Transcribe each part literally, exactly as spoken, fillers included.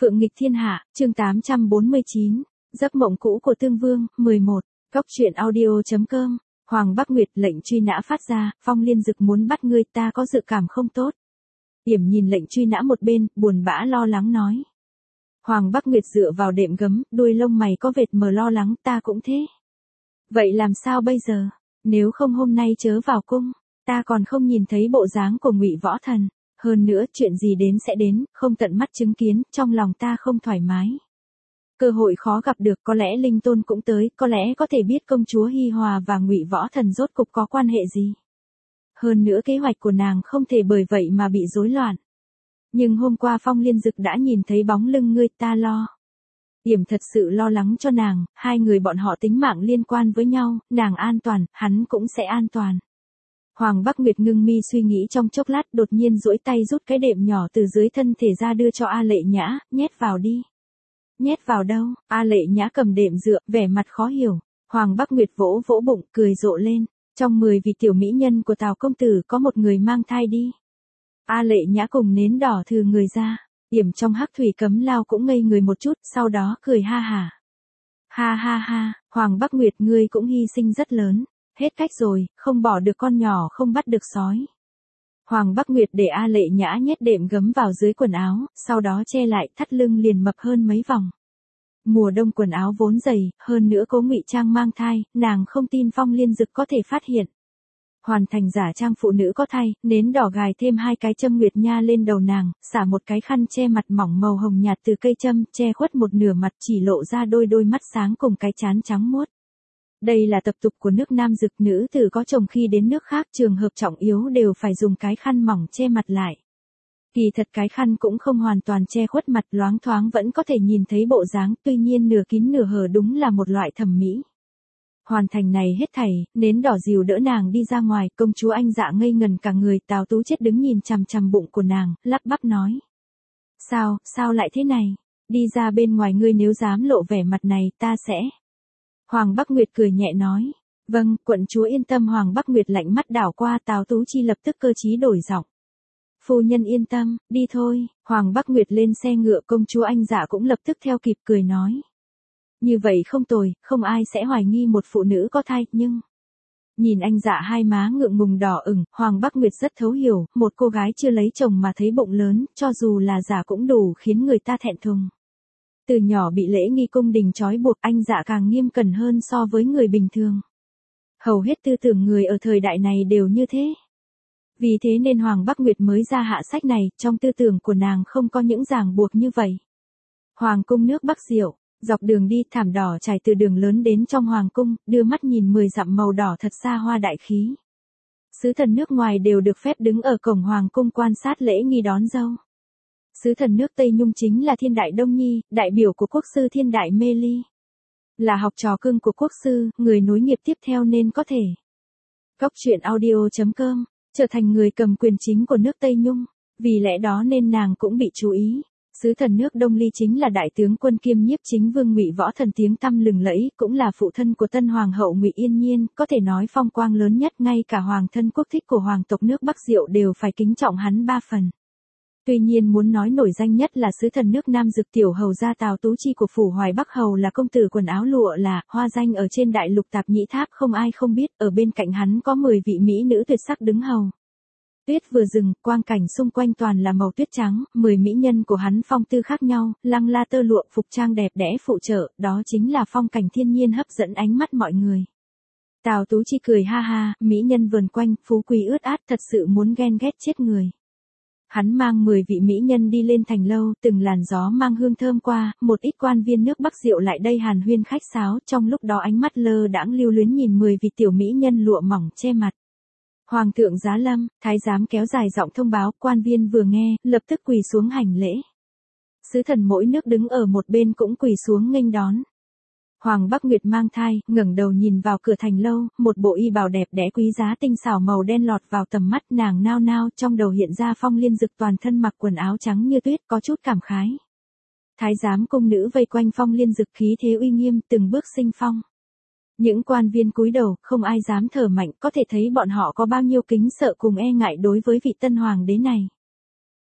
Phượng nghịch thiên hạ, chương tám trăm bốn mươi chín, giấc mộng cũ của Tương Vương, mười một, Góc truyện audio chấm com, Hoàng Bắc Nguyệt lệnh truy nã phát ra, Phong Liên Dực muốn bắt ngươi, ta có dự cảm không tốt. Yểm nhìn lệnh truy nã một bên, buồn bã lo lắng nói. Hoàng Bắc Nguyệt dựa vào đệm gấm, đuôi lông mày có vệt mờ lo lắng, ta cũng thế. Vậy làm sao bây giờ, nếu không hôm nay chớ vào cung, ta còn không nhìn thấy bộ dáng của Ngụy Võ Thần. Hơn nữa, chuyện gì đến sẽ đến, không tận mắt chứng kiến, trong lòng ta không thoải mái. Cơ hội khó gặp được, có lẽ Linh Tôn cũng tới, có lẽ có thể biết công chúa Hi Hòa và Ngụy Võ Thần rốt cục có quan hệ gì. Hơn nữa kế hoạch của nàng không thể bởi vậy mà bị rối loạn. Nhưng hôm qua Phong Liên Dực đã nhìn thấy bóng lưng ngươi, ta lo. Yểm thật sự lo lắng cho nàng, hai người bọn họ tính mạng liên quan với nhau, nàng an toàn, hắn cũng sẽ an toàn. Hoàng Bắc Nguyệt ngưng mi suy nghĩ trong chốc lát, đột nhiên duỗi tay rút cái đệm nhỏ từ dưới thân thể ra đưa cho A Lệ Nhã, nhét vào đi. Nhét vào đâu? A Lệ Nhã cầm đệm dựa, vẻ mặt khó hiểu. Hoàng Bắc Nguyệt vỗ vỗ bụng, cười rộ lên. Trong mười vị tiểu mỹ nhân của Tào công tử có một người mang thai đi. A Lệ Nhã cùng nến đỏ thừ người ra. Yểm trong hắc thủy cấm lao cũng ngây người một chút, sau đó cười ha hả. Ha ha ha, Hoàng Bắc Nguyệt ngươi cũng hy sinh rất lớn. Hết cách rồi, không bỏ được con nhỏ không bắt được sói. Hoàng Bắc Nguyệt để A Lệ Nhã nhét đệm gấm vào dưới quần áo, sau đó che lại, thắt lưng liền mập hơn mấy vòng. Mùa đông quần áo vốn dày, hơn nữa Cố Ngụy Trang mang thai, nàng không tin Phong Liên Dực có thể phát hiện. Hoàn thành giả trang phụ nữ có thai, nến đỏ gài thêm hai cái châm nguyệt nha lên đầu nàng, xả một cái khăn che mặt mỏng màu hồng nhạt từ cây châm, che khuất một nửa mặt, chỉ lộ ra đôi đôi mắt sáng cùng cái trán trắng muốt. Đây là tập tục của nước Nam Dực, nữ tử có chồng khi đến nước khác trường hợp trọng yếu đều phải dùng cái khăn mỏng che mặt lại. Kỳ thật cái khăn cũng không hoàn toàn che khuất mặt, loáng thoáng vẫn có thể nhìn thấy bộ dáng, tuy nhiên nửa kín nửa hở đúng là một loại thẩm mỹ. Hoàn thành này hết thảy, nến đỏ dìu đỡ nàng đi ra ngoài, công chúa Anh Dạ ngây ngần cả người, Tào Tú Chết đứng nhìn chằm chằm bụng của nàng, lắp bắp nói. Sao, sao lại thế này? Đi ra bên ngoài, ngươi nếu dám lộ vẻ mặt này, ta sẽ... Hoàng Bắc Nguyệt cười nhẹ nói. Vâng, quận chúa yên tâm. Hoàng Bắc Nguyệt lạnh mắt đảo qua Tào Tú Chi, lập tức cơ trí đổi giọng. Phu nhân yên tâm, đi thôi. Hoàng Bắc Nguyệt lên xe ngựa, công chúa Anh Dạ cũng lập tức theo kịp cười nói. Như vậy không tồi, không ai sẽ hoài nghi một phụ nữ có thai, nhưng... Nhìn Anh Dạ hai má ngượng ngùng đỏ ửng, Hoàng Bắc Nguyệt rất thấu hiểu, một cô gái chưa lấy chồng mà thấy bụng lớn, cho dù là giả cũng đủ khiến người ta thẹn thùng. Từ nhỏ bị lễ nghi cung đình trói buộc, Anh Dạ càng nghiêm cẩn hơn so với người bình thường. Hầu hết tư tưởng người ở thời đại này đều như thế. Vì thế nên Hoàng Bắc Nguyệt mới ra hạ sách này, trong tư tưởng của nàng không có những ràng buộc như vậy. Hoàng cung nước Bắc Diệu, dọc đường đi thảm đỏ trải từ đường lớn đến trong Hoàng cung, đưa mắt nhìn mười dặm màu đỏ thật xa hoa đại khí. Sứ thần nước ngoài đều được phép đứng ở cổng Hoàng cung quan sát lễ nghi đón dâu. Sứ thần nước Tây Nhung chính là Thiên Đại Đông Nhi, đại biểu của quốc sư Thiên Đại Mê Ly. Là học trò cưng của quốc sư, người nối nghiệp tiếp theo nên có thể. Góc truyện audio chấm com, trở thành người cầm quyền chính của nước Tây Nhung, vì lẽ đó nên nàng cũng bị chú ý. Sứ thần nước Đông Ly chính là đại tướng quân kiêm nhiếp chính vương Ngụy Võ Thần tiếng tăm lừng lẫy, cũng là phụ thân của tân hoàng hậu Ngụy Yên Nhiên, có thể nói phong quang lớn nhất, ngay cả hoàng thân quốc thích của hoàng tộc nước Bắc Diệu đều phải kính trọng hắn ba phần. Tuy nhiên muốn nói nổi danh nhất là sứ thần nước Nam Dực tiểu hầu gia Tào Tú Chi của phủ Hoài Bắc Hầu, là công tử quần áo lụa, là hoa danh ở trên đại lục Tạp Nhĩ Tháp không ai không biết, ở bên cạnh hắn có mười vị mỹ nữ tuyệt sắc đứng hầu. Tuyết vừa dừng, quang cảnh xung quanh toàn là màu tuyết trắng, mười mỹ nhân của hắn phong tư khác nhau, lăng la tơ lụa, phục trang đẹp đẽ phụ trợ, đó chính là phong cảnh thiên nhiên hấp dẫn ánh mắt mọi người. Tào Tú Chi cười ha ha, mỹ nhân vờn quanh, phú quý ướt át, thật sự muốn ghen ghét chết người. Hắn mang mười vị mỹ nhân đi lên thành lâu, từng làn gió mang hương thơm qua, một ít quan viên nước Bắc Diệu lại đây hàn huyên khách sáo, trong lúc đó ánh mắt lơ đãng lưu luyến nhìn mười vị tiểu mỹ nhân lụa mỏng che mặt. Hoàng thượng giá lâm, thái giám kéo dài giọng thông báo, quan viên vừa nghe, lập tức quỳ xuống hành lễ. Sứ thần mỗi nước đứng ở một bên cũng quỳ xuống nghênh đón. Hoàng Bắc Nguyệt mang thai, ngẩng đầu nhìn vào cửa thành lâu, một bộ y bào đẹp đẽ quý giá tinh xảo màu đen lọt vào tầm mắt, nàng nao nao, trong đầu hiện ra Phong Liên Dực toàn thân mặc quần áo trắng như tuyết, có chút cảm khái. Thái giám cung nữ vây quanh Phong Liên Dực khí thế uy nghiêm, từng bước sinh phong. Những quan viên cúi đầu, không ai dám thở mạnh, có thể thấy bọn họ có bao nhiêu kính sợ cùng e ngại đối với vị tân hoàng đế này.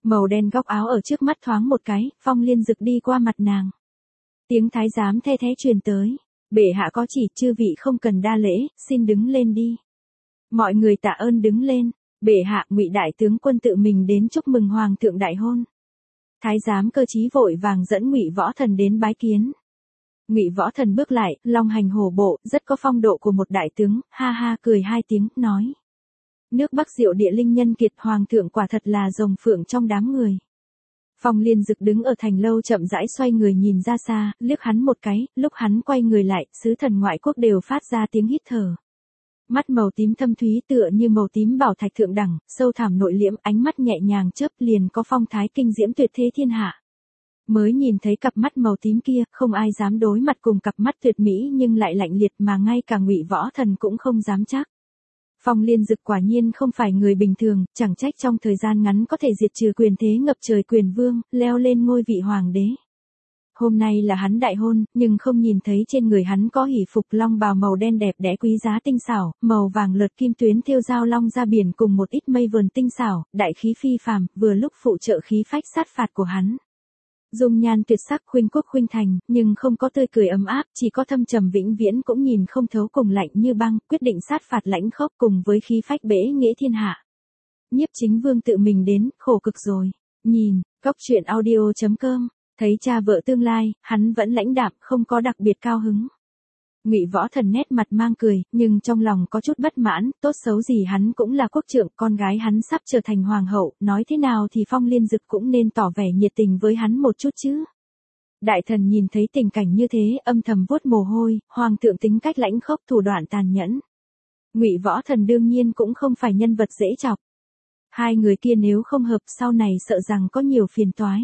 Màu đen góc áo ở trước mắt thoáng một cái, Phong Liên Dực đi qua mặt nàng. Tiếng thái giám the thé truyền tới. Bệ hạ có chỉ, chư vị không cần đa lễ, xin đứng lên đi. Mọi người tạ ơn đứng lên. Bệ hạ, Ngụy đại tướng quân tự mình đến chúc mừng hoàng thượng đại hôn. Thái giám cơ trí vội vàng dẫn Ngụy Võ Thần đến bái kiến. Ngụy Võ Thần bước lại, long hành hổ bộ, rất có phong độ của một đại tướng, ha ha cười hai tiếng, nói: Nước Bắc Diệu địa linh nhân kiệt, hoàng thượng quả thật là rồng phượng trong đám người. Phong Liên Dực đứng ở thành lâu chậm rãi xoay người nhìn ra xa, liếc hắn một cái, lúc hắn quay người lại, sứ thần ngoại quốc đều phát ra tiếng hít thở. Mắt màu tím thâm thúy tựa như màu tím bảo thạch thượng đẳng, sâu thẳm nội liễm, ánh mắt nhẹ nhàng chớp liền có phong thái kinh diễm tuyệt thế thiên hạ. Mới nhìn thấy cặp mắt màu tím kia, không ai dám đối mặt cùng cặp mắt tuyệt mỹ nhưng lại lạnh liệt mà ngay cả Ngụy Võ Thần cũng không dám chắc. Phong Liên Dực quả nhiên không phải người bình thường, chẳng trách trong thời gian ngắn có thể diệt trừ quyền thế ngập trời quyền vương, leo lên ngôi vị hoàng đế. Hôm nay là hắn đại hôn, nhưng không nhìn thấy trên người hắn có hỷ phục long bào màu đen đẹp đẽ quý giá tinh xảo, màu vàng lợt kim tuyến thêu dao long ra biển cùng một ít mây vườn tinh xảo, đại khí phi phàm, vừa lúc phụ trợ khí phách sát phạt của hắn. Dung nhan tuyệt sắc khuynh quốc khuynh thành, nhưng không có tươi cười ấm áp, chỉ có thâm trầm vĩnh viễn cũng nhìn không thấu cùng lạnh như băng, quyết định sát phạt lãnh khốc cùng với khí phách bể nghĩa thiên hạ. Nhiếp Chính Vương tự mình đến, khổ cực rồi. Nhìn, Cốc Truyện Audio chấm com, thấy cha vợ tương lai, hắn vẫn lãnh đạm, không có đặc biệt cao hứng. Ngụy Võ Thần nét mặt mang cười, nhưng trong lòng có chút bất mãn, tốt xấu gì hắn cũng là quốc trượng, con gái hắn sắp trở thành hoàng hậu, nói thế nào thì Phong Liên Dực cũng nên tỏ vẻ nhiệt tình với hắn một chút chứ. Đại thần nhìn thấy tình cảnh như thế, âm thầm vuốt mồ hôi, hoàng thượng tính cách lãnh khốc, thủ đoạn tàn nhẫn. Ngụy Võ Thần đương nhiên cũng không phải nhân vật dễ chọc. Hai người kia nếu không hợp sau này sợ rằng có nhiều phiền toái.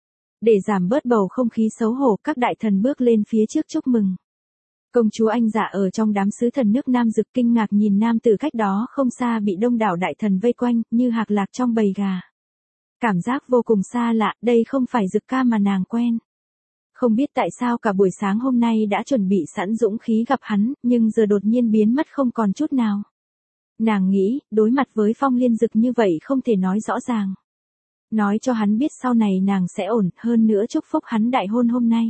Để giảm bớt bầu không khí xấu hổ, các đại thần bước lên phía trước chúc mừng. Công chúa Anh Dạ ở trong đám sứ thần nước Nam Dực kinh ngạc nhìn nam tử cách đó không xa bị đông đảo đại thần vây quanh, như hạc lạc trong bầy gà. Cảm giác vô cùng xa lạ, đây không phải Dực ca mà nàng quen. Không biết tại sao cả buổi sáng hôm nay đã chuẩn bị sẵn dũng khí gặp hắn, nhưng giờ đột nhiên biến mất không còn chút nào. Nàng nghĩ, đối mặt với Phong Liên Dực như vậy không thể nói rõ ràng. Nói cho hắn biết sau này nàng sẽ ổn, hơn nữa chúc phúc hắn đại hôn hôm nay.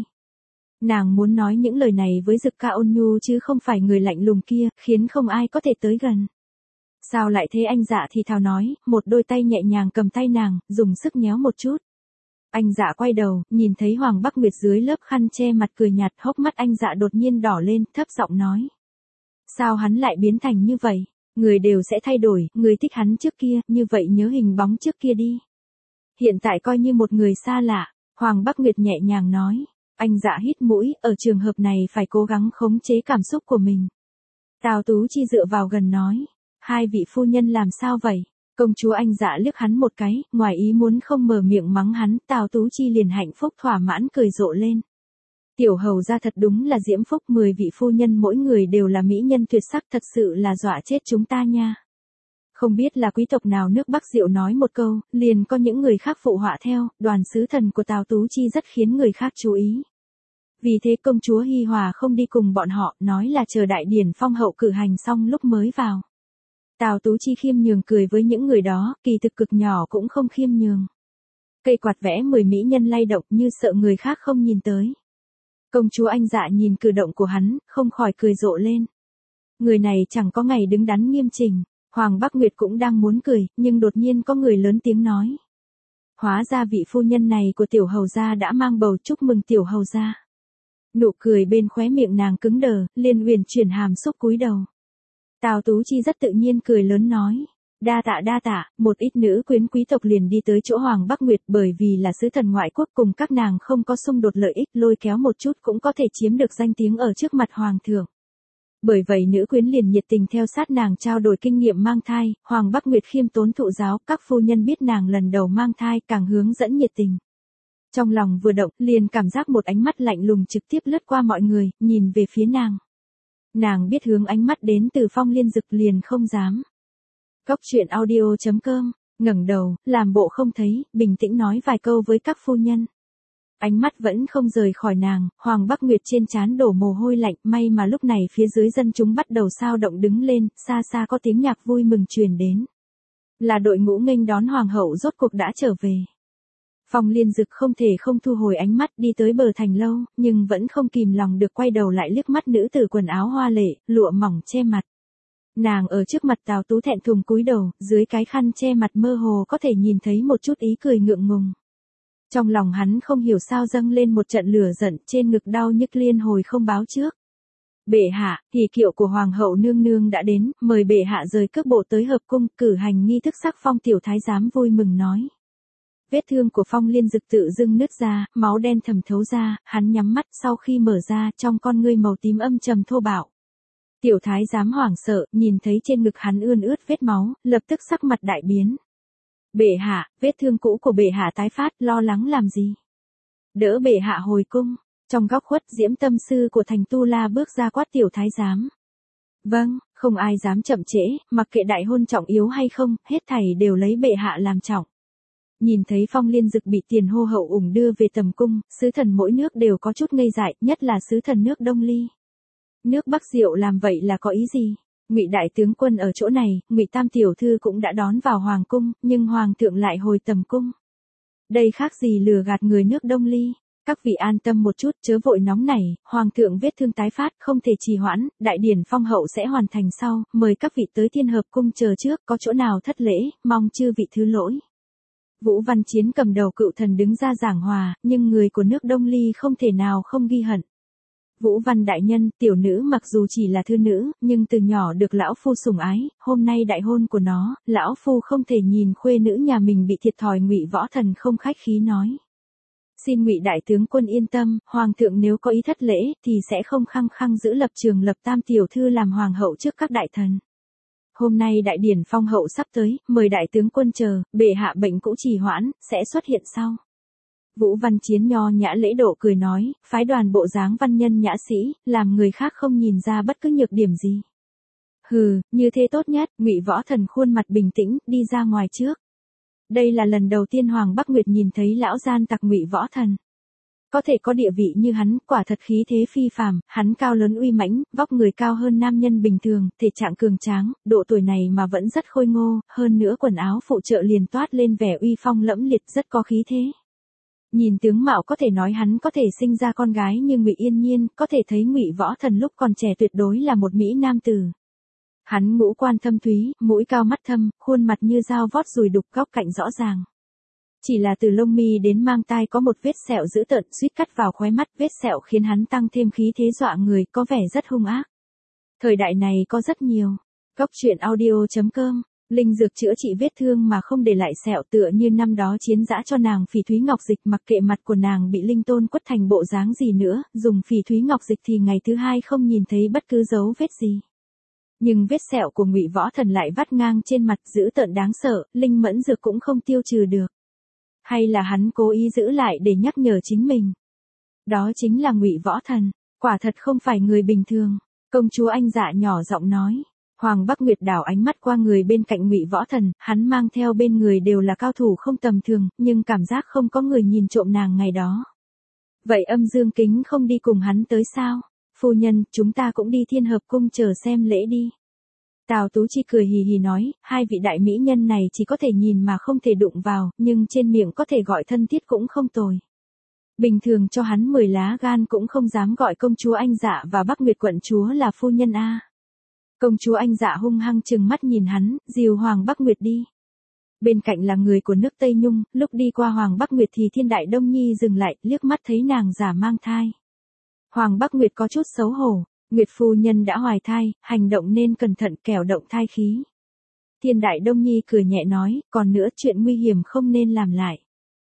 Nàng muốn nói những lời này với Dực ca ôn nhu chứ không phải người lạnh lùng kia, khiến không ai có thể tới gần. Sao lại thế? Anh Dạ thì thào nói, một đôi tay nhẹ nhàng cầm tay nàng, dùng sức nhéo một chút. Anh Dạ quay đầu, nhìn thấy Hoàng Bắc Nguyệt dưới lớp khăn che mặt cười nhạt, hốc mắt anh Dạ đột nhiên đỏ lên, thấp giọng nói. Sao hắn lại biến thành như vậy? Người đều sẽ thay đổi, người thích hắn trước kia, như vậy nhớ hình bóng trước kia đi. Hiện tại coi như một người xa lạ, Hoàng Bắc Nguyệt nhẹ nhàng nói. Anh Dạ hít mũi, ở trường hợp này phải cố gắng khống chế cảm xúc của mình. Tào Tú Chi dựa vào gần nói. Hai vị phu nhân làm sao vậy? Công chúa Anh Dạ liếc hắn một cái, ngoài ý muốn không mở miệng mắng hắn, Tào Tú Chi liền hạnh phúc thỏa mãn cười rộ lên. Tiểu hầu ra thật đúng là diễm phúc, mười vị phu nhân mỗi người đều là mỹ nhân tuyệt sắc, thật sự là dọa chết chúng ta nha. Không biết là quý tộc nào nước Bắc Diệu nói một câu, liền có những người khác phụ họa theo, đoàn sứ thần của Tào Tú Chi rất khiến người khác chú ý. Vì thế công chúa Hi Hòa không đi cùng bọn họ, nói là chờ đại điển phong hậu cử hành xong lúc mới vào. Tào Tú Chi khiêm nhường cười với những người đó, kỳ thực cực nhỏ cũng không khiêm nhường. Cây quạt vẽ mười mỹ nhân lay động như sợ người khác không nhìn tới. Công chúa Anh Dạ nhìn cử động của hắn, không khỏi cười rộ lên. Người này chẳng có ngày đứng đắn nghiêm chỉnh. Hoàng Bắc Nguyệt cũng đang muốn cười, nhưng đột nhiên có người lớn tiếng nói. Hóa ra vị phu nhân này của tiểu hầu gia đã mang bầu, chúc mừng tiểu hầu gia. Nụ cười bên khóe miệng nàng cứng đờ, liền uyển chuyển hàm xúc cúi đầu. Tào Tú Chi rất tự nhiên cười lớn nói. Đa tạ đa tạ, một ít nữ quyến quý tộc liền đi tới chỗ Hoàng Bắc Nguyệt, bởi vì là sứ thần ngoại quốc cùng các nàng không có xung đột lợi ích, lôi kéo một chút cũng có thể chiếm được danh tiếng ở trước mặt hoàng thượng. Bởi vậy nữ quyến liền nhiệt tình theo sát nàng trao đổi kinh nghiệm mang thai, Hoàng Bắc Nguyệt khiêm tốn thụ giáo, các phu nhân biết nàng lần đầu mang thai càng hướng dẫn nhiệt tình. Trong lòng vừa động, liền cảm giác một ánh mắt lạnh lùng trực tiếp lướt qua mọi người, nhìn về phía nàng. Nàng biết hướng ánh mắt đến từ Phong Liên Dực liền không dám. Cốc Truyện Audio chấm com, ngẩng đầu, làm bộ không thấy, bình tĩnh nói vài câu với các phu nhân. Ánh mắt vẫn không rời khỏi nàng, Hoàng Bắc Nguyệt trên trán đổ mồ hôi lạnh, may mà lúc này phía dưới dân chúng bắt đầu sao động đứng lên, xa xa có tiếng nhạc vui mừng truyền đến. Là đội ngũ nghênh đón hoàng hậu rốt cuộc đã trở về. Phong Liên Dực không thể không thu hồi ánh mắt đi tới bờ thành lâu, nhưng vẫn không kìm lòng được quay đầu lại liếc mắt nữ tử quần áo hoa lệ, lụa mỏng che mặt. Nàng ở trước mặt Tào Tú thẹn thùng cúi đầu, dưới cái khăn che mặt mơ hồ có thể nhìn thấy một chút ý cười ngượng ngùng. Trong lòng hắn không hiểu sao dâng lên một trận lửa giận, trên ngực đau nhức liên hồi không báo trước. Bệ hạ, hỉ kiệu của hoàng hậu nương nương đã đến, mời bệ hạ rời cước bộ tới hợp cung, cử hành nghi thức sắc phong. Tiểu thái giám vui mừng nói. Vết thương của Phong Liên Dực tự dưng nứt ra, máu đen thẩm thấu ra, hắn nhắm mắt, sau khi mở ra, trong con ngươi màu tím âm trầm thô bạo. Tiểu thái giám hoảng sợ, nhìn thấy trên ngực hắn ươn ướt vết máu, lập tức sắc mặt đại biến. Bệ hạ, vết thương cũ của bệ hạ tái phát, lo lắng làm gì? Đỡ bệ hạ hồi cung. Trong góc khuất, Diễm Tâm Sư của thành Tu La bước ra quát tiểu thái giám. Vâng, không ai dám chậm trễ, mặc kệ đại hôn trọng yếu hay không, hết thảy đều lấy bệ hạ làm trọng. Nhìn thấy Phong Liên Dực bị Tiền Hô hậu ủng đưa về tầm cung, sứ thần mỗi nước đều có chút ngây dại, nhất là sứ thần nước Đông Ly. Nước Bắc Diệu làm vậy là có ý gì? Ngụy đại tướng quân ở chỗ này, Ngụy Tam tiểu thư cũng đã đón vào hoàng cung, nhưng hoàng thượng lại hồi tầm cung. Đây khác gì lừa gạt người nước Đông Ly? Các vị an tâm một chút, chớ vội nóng nảy, hoàng thượng vết thương tái phát, không thể trì hoãn, đại điển phong hậu sẽ hoàn thành sau, mời các vị tới Thiên Hợp cung chờ trước, có chỗ nào thất lễ, mong chư vị thứ lỗi. Vũ Văn Chiến cầm đầu cựu thần đứng ra giảng hòa, nhưng người của nước Đông Ly không thể nào không ghi hận. Vũ Văn đại nhân, tiểu nữ mặc dù chỉ là thư nữ, nhưng từ nhỏ được lão phu sủng ái, hôm nay đại hôn của nó, lão phu không thể nhìn khuê nữ nhà mình bị thiệt thòi. Ngụy Võ Thần không khách khí nói. Xin Ngụy đại tướng quân yên tâm, hoàng thượng nếu có ý thất lễ, thì sẽ không khăng khăng giữ lập trường lập Tam tiểu thư làm hoàng hậu trước các đại thần. Hôm nay đại điển phong hậu sắp tới, mời đại tướng quân chờ, bệ hạ bệnh cũ trì hoãn, sẽ xuất hiện sau. Vũ Văn Chiến nho nhã lễ độ cười nói, phái đoàn bộ dáng văn nhân nhã sĩ, làm người khác không nhìn ra bất cứ nhược điểm gì. Hừ, như thế tốt nhất. Ngụy Võ Thần khuôn mặt bình tĩnh, đi ra ngoài trước. Đây là lần đầu tiên Hoàng Bắc Nguyệt nhìn thấy lão gian tặc Ngụy Võ Thần. Có thể có địa vị như hắn, quả thật khí thế phi phàm, hắn cao lớn uy mãnh, vóc người cao hơn nam nhân bình thường, thể trạng cường tráng, độ tuổi này mà vẫn rất khôi ngô, hơn nữa quần áo phụ trợ liền toát lên vẻ uy phong lẫm liệt, rất có khí thế. Nhìn tướng mạo có thể nói hắn có thể sinh ra con gái như Ngụy Yên Nhiên, có thể thấy Ngụy Võ Thần lúc còn trẻ tuyệt đối là một mỹ nam tử. Hắn ngũ quan thâm thúy, mũi cao mắt thâm, khuôn mặt như dao vót dùi đục, góc cạnh rõ ràng. Chỉ là từ lông mi đến mang tai có một vết sẹo dữ tợn suýt cắt vào khóe mắt, vết sẹo khiến hắn tăng thêm khí thế dọa người, có vẻ rất hung ác. Thời đại này có rất nhiều. Góc truyện audio chấm com, linh dược chữa trị vết thương mà không để lại sẹo, tựa như năm đó Chiến dã cho nàng phỉ thúy ngọc dịch, mặc kệ mặt của nàng bị linh tôn quất thành bộ dáng gì nữa, dùng phỉ thúy ngọc dịch thì ngày thứ hai không nhìn thấy bất cứ dấu vết gì. Nhưng vết sẹo của Ngụy Võ Thần lại vắt ngang trên mặt, dữ tợn đáng sợ, linh mẫn dược cũng không tiêu trừ được. Hay là hắn cố ý giữ lại để nhắc nhở chính mình? Đó chính là Ngụy Võ Thần, quả thật không phải người bình thường. Công chúa Anh Dạ nhỏ giọng nói. Hoàng Bắc Nguyệt đảo ánh mắt qua người bên cạnh Ngụy Võ Thần, hắn mang theo bên người đều là cao thủ không tầm thường, nhưng cảm giác không có người nhìn trộm nàng ngày đó. Vậy Âm Dương Kính không đi cùng hắn tới sao? Phu nhân, chúng ta cũng đi Thiên Hợp cung chờ xem lễ đi. Tào Tú Chi cười hì hì nói, hai vị đại mỹ nhân này chỉ có thể nhìn mà không thể đụng vào, nhưng trên miệng có thể gọi thân thiết cũng không tồi. Bình thường cho hắn mười lá gan cũng không dám gọi công chúa Anh Dạ và Bắc Nguyệt quận chúa là phu nhân a. Công chúa Anh Dạ hung hăng trừng mắt nhìn hắn, dìu Hoàng Bắc Nguyệt đi. Bên cạnh là người của nước Tây Nhung, lúc đi qua Hoàng Bắc Nguyệt thì Thiên Đại Đông Nhi dừng lại, liếc mắt thấy nàng giả mang thai. Hoàng Bắc Nguyệt có chút xấu hổ, Nguyệt phu nhân đã hoài thai, hành động nên cẩn thận kẻo động thai khí. Thiên Đại Đông Nhi cười nhẹ nói, còn nữa chuyện nguy hiểm không nên làm lại.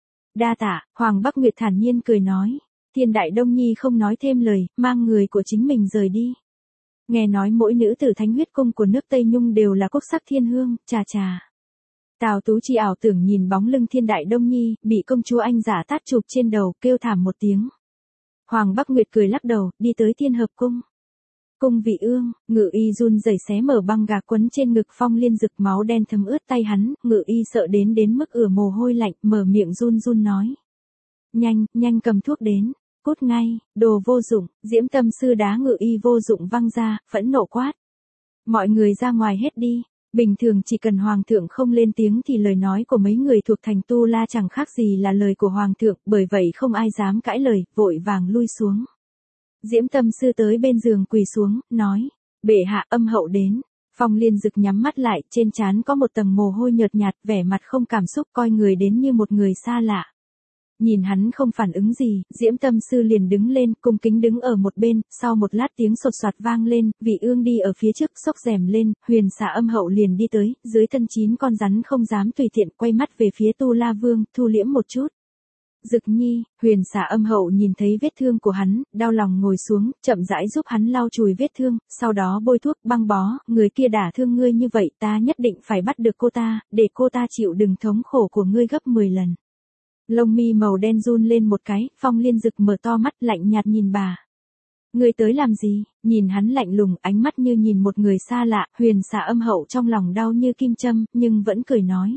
Đa tạ, Hoàng Bắc Nguyệt thản nhiên cười nói. Thiên Đại Đông Nhi không nói thêm lời, mang người của chính mình rời đi. Nghe nói mỗi nữ tử thánh huyết cung của nước Tây Nhung đều là quốc sắc thiên hương, chà chà. Tào Tú Chi ảo tưởng nhìn bóng lưng Thiên Đại Đông Nhi, bị công chúa Anh giả tát chụp trên đầu, kêu thảm một tiếng. Hoàng Bắc Nguyệt cười lắc đầu, đi tới Thiên Hợp cung. Cung vị ương, Ngự Y run rẩy xé mở băng gạc quấn trên ngực Phong Liên Dực, máu đen thấm ướt tay hắn, Ngự Y sợ đến đến mức ửa mồ hôi lạnh, mở miệng run run nói. Nhanh, nhanh cầm thuốc đến, cút ngay, đồ vô dụng. Diễm Tâm Sư đá Ngự Y vô dụng văng ra, phẫn nộ quát. Mọi người ra ngoài hết đi. Bình thường chỉ cần hoàng thượng không lên tiếng thì lời nói của mấy người thuộc thành Tu La chẳng khác gì là lời của hoàng thượng, bởi vậy không ai dám cãi lời, vội vàng lui xuống. Diễm Tâm Sư tới bên giường quỳ xuống, nói, bệ hạ âm hậu đến. Phong Liên Dực nhắm mắt lại, trên trán có một tầng mồ hôi nhợt nhạt, vẻ mặt không cảm xúc, coi người đến như một người xa lạ. Nhìn hắn không phản ứng gì, Diễm Tâm Sư liền đứng lên, cung kính đứng ở một bên, sau một lát tiếng sột soạt vang lên, Vị Ương đi ở phía trước, xốc rèm lên, Huyền Xà Âm Hậu liền đi tới, dưới thân chín con rắn không dám tùy tiện, quay mắt về phía Tu La Vương, thu liễm một chút. Dực Nhi, Huyền Xà Âm Hậu nhìn thấy vết thương của hắn, đau lòng ngồi xuống, chậm rãi giúp hắn lau chùi vết thương, sau đó bôi thuốc, băng bó, người kia đả thương ngươi như vậy, ta nhất định phải bắt được cô ta, để cô ta chịu đựng thống khổ của ngươi gấp mười lần. Lông mi màu đen run lên một cái, Phong Liên Dực mở to mắt lạnh nhạt nhìn bà. Ngươi tới làm gì? Nhìn hắn lạnh lùng, ánh mắt như nhìn một người xa lạ, Huyền Xà Âm Hậu trong lòng đau như kim châm, nhưng vẫn cười nói.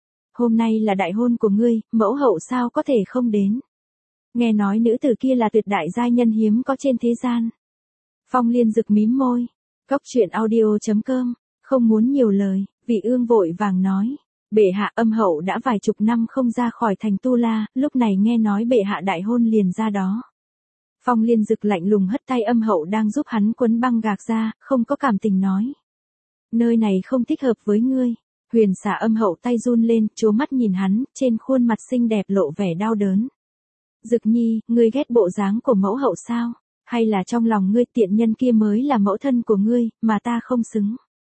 Hôm nay là đại hôn của ngươi, mẫu hậu sao có thể không đến? Nghe nói nữ tử kia là tuyệt đại giai nhân hiếm có trên thế gian. Phong Liên Dực mím môi. Cốc truyện audio chấm com, không muốn nhiều lời, Vị Ương vội vàng nói. Bệ hạ âm hậu đã vài chục năm không ra khỏi thành Tu La, lúc này nghe nói bệ hạ đại hôn liền ra đó. Phong Liên Dực lạnh lùng hất tay âm hậu đang giúp hắn quấn băng gạc ra, không có cảm tình nói. Nơi này không thích hợp với ngươi. Huyền Xà Âm Hậu tay run lên, trố mắt nhìn hắn, trên khuôn mặt xinh đẹp lộ vẻ đau đớn. Dực Nhi, ngươi ghét bộ dáng của mẫu hậu sao? Hay là trong lòng ngươi tiện nhân kia mới là mẫu thân của ngươi, mà ta không xứng?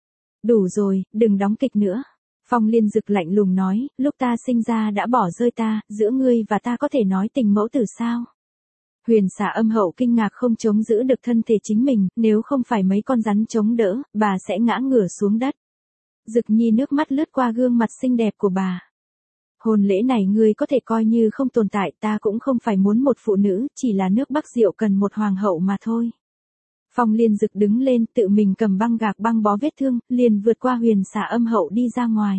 Đủ rồi, đừng đóng kịch nữa. Phong Liên Dực lạnh lùng nói, lúc ta sinh ra đã bỏ rơi ta, giữa ngươi và ta có thể nói tình mẫu tử sao? Huyền Xà Âm Hậu kinh ngạc không chống giữ được thân thể chính mình, nếu không phải mấy con rắn chống đỡ, bà sẽ ngã ngửa xuống đất. Dực Nhi nước mắt lướt qua gương mặt xinh đẹp của bà. Hôn lễ này ngươi có thể coi như không tồn tại, ta cũng không phải muốn một phụ nữ, chỉ là nước Bắc Diệu cần một hoàng hậu mà thôi. Phong Liên Dực đứng lên, tự mình cầm băng gạc băng bó vết thương, liền vượt qua Huyền Xà Âm Hậu đi ra ngoài.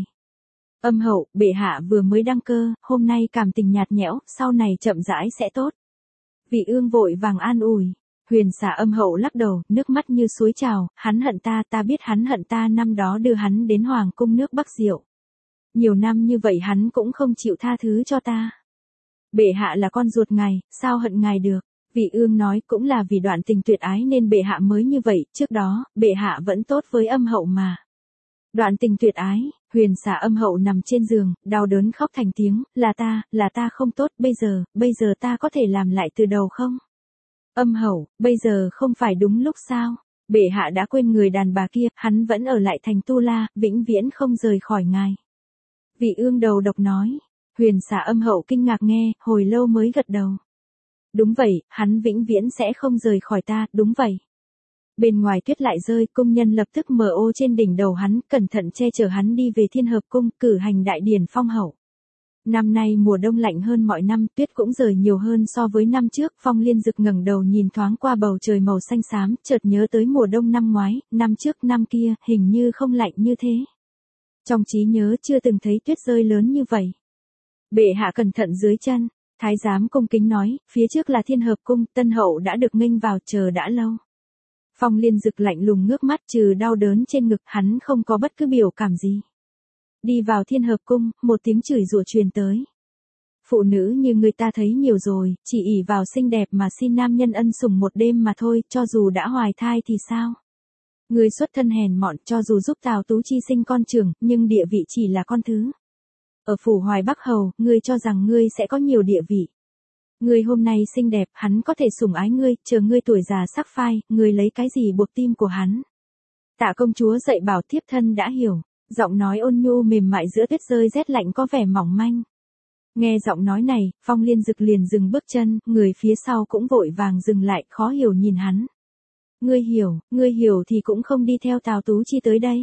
Âm hậu, bệ hạ vừa mới đăng cơ, hôm nay cảm tình nhạt nhẽo, sau này chậm rãi sẽ tốt. Vị Ương vội vàng an ủi. Huyền Xà Âm Hậu lắc đầu, nước mắt như suối trào, hắn hận ta, ta biết hắn hận ta, năm đó đưa hắn đến hoàng cung nước Bắc Diệu. Nhiều năm như vậy hắn cũng không chịu tha thứ cho ta. Bệ hạ là con ruột ngài, sao hận ngài được? Vị Ương nói, cũng là vì đoạn tình tuyệt ái nên bệ hạ mới như vậy, trước đó, bệ hạ vẫn tốt với Âm Hậu mà. Đoạn tình tuyệt ái, Huyền Xà Âm Hậu nằm trên giường, đau đớn khóc thành tiếng, là ta, là ta không tốt, bây giờ, bây giờ ta có thể làm lại từ đầu không? Âm Hậu, bây giờ không phải đúng lúc sao? Bệ hạ đã quên người đàn bà kia, hắn vẫn ở lại thành Tu La, vĩnh viễn không rời khỏi ngài. Vị Ương đầu độc nói. Huyền Xà Âm Hậu kinh ngạc nghe, hồi lâu mới gật đầu. Đúng vậy, hắn vĩnh viễn sẽ không rời khỏi ta, đúng vậy. Bên ngoài tuyết lại rơi, cung nhân lập tức mở ô trên đỉnh đầu hắn, cẩn thận che chở hắn đi về Thiên Hợp Cung, cử hành đại điển phong hậu. Năm nay mùa đông lạnh hơn mọi năm, tuyết cũng rơi nhiều hơn so với năm trước, Phong Liên Dực ngẩng đầu nhìn thoáng qua bầu trời màu xanh xám, chợt nhớ tới mùa đông năm ngoái, năm trước năm kia, hình như không lạnh như thế. Trong trí nhớ chưa từng thấy tuyết rơi lớn như vậy. Bệ hạ cẩn thận dưới chân, thái giám cung kính nói, phía trước là Thiên Hợp Cung, tân hậu đã được nghênh vào, chờ đã lâu. Phong Liên Dực lạnh lùng ngước mắt, trừ đau đớn trên ngực, hắn không có bất cứ biểu cảm gì. Đi vào Thiên Hợp Cung, một tiếng chửi rủa truyền tới. Phụ nữ như người ta thấy nhiều rồi, chỉ ỷ vào xinh đẹp mà xin nam nhân ân sủng một đêm mà thôi, cho dù đã hoài thai thì sao? Người xuất thân hèn mọn, cho dù giúp Tào Tú Chi sinh con trưởng, nhưng địa vị chỉ là con thứ. Ở phủ Hoài Bắc Hầu, ngươi cho rằng ngươi sẽ có nhiều địa vị. Ngươi hôm nay xinh đẹp, hắn có thể sủng ái ngươi, chờ ngươi tuổi già sắc phai, ngươi lấy cái gì buộc tim của hắn? Tạ công chúa dạy bảo thiếp thân đã hiểu. Giọng nói ôn nhu mềm mại giữa tuyết rơi rét lạnh có vẻ mỏng manh. Nghe giọng nói này, Phong Liên Dực liền dừng bước chân, người phía sau cũng vội vàng dừng lại, khó hiểu nhìn hắn. Ngươi hiểu, ngươi hiểu thì cũng không đi theo Tào Tú Chi tới đây.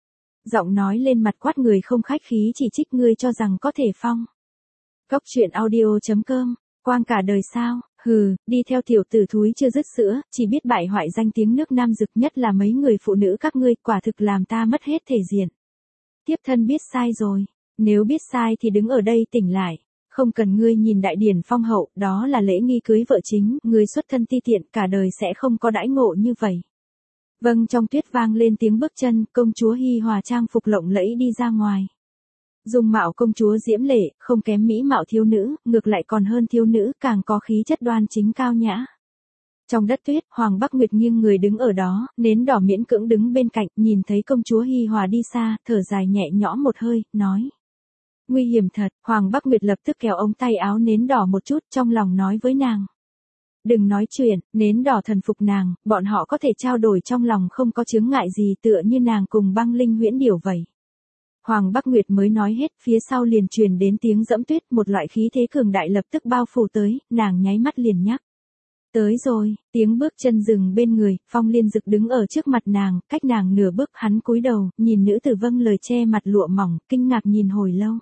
Giọng nói lên mặt quát người không khách khí chỉ trích ngươi cho rằng có thể phong. Cốc truyện audio chấm com, quang cả đời sao, hừ, đi theo tiểu tử thúi chưa dứt sữa, chỉ biết bại hoại danh tiếng nước Nam Dực, nhất là mấy người phụ nữ các ngươi, quả thực làm ta mất hết thể diện. Tiếp thân biết sai rồi, nếu biết sai thì đứng ở đây tỉnh lại, không cần ngươi nhìn đại điển phong hậu, đó là lễ nghi cưới vợ chính, ngươi xuất thân ti tiện, cả đời sẽ không có đãi ngộ như vậy. Vâng, trong tuyết vang lên tiếng bước chân, công chúa Hi Hòa trang phục lộng lẫy đi ra ngoài. Dung mạo công chúa diễm lệ, không kém mỹ mạo thiếu nữ, ngược lại còn hơn thiếu nữ, càng có khí chất đoan chính cao nhã. Trong đất tuyết, Hoàng Bắc Nguyệt nghiêng người đứng ở đó, nến đỏ miễn cưỡng đứng bên cạnh, nhìn thấy công chúa Hi Hòa đi xa, thở dài nhẹ nhõm một hơi, nói. Nguy hiểm thật, Hoàng Bắc Nguyệt lập tức kéo ống tay áo nến đỏ một chút, trong lòng nói với nàng. Đừng nói chuyện, nến đỏ thần phục nàng, bọn họ có thể trao đổi trong lòng không có chướng ngại gì tựa như nàng cùng băng linh huyễn điểu vậy. Hoàng Bắc Nguyệt mới nói hết, phía sau liền truyền đến tiếng dẫm tuyết, một loại khí thế cường đại lập tức bao phủ tới, nàng nháy mắt liền nhắc. Tới rồi, tiếng bước chân dừng bên người, Phong Liên Dực đứng ở trước mặt nàng, cách nàng nửa bước, hắn cúi đầu, nhìn nữ tử vâng lời che mặt lụa mỏng, kinh ngạc nhìn hồi lâu.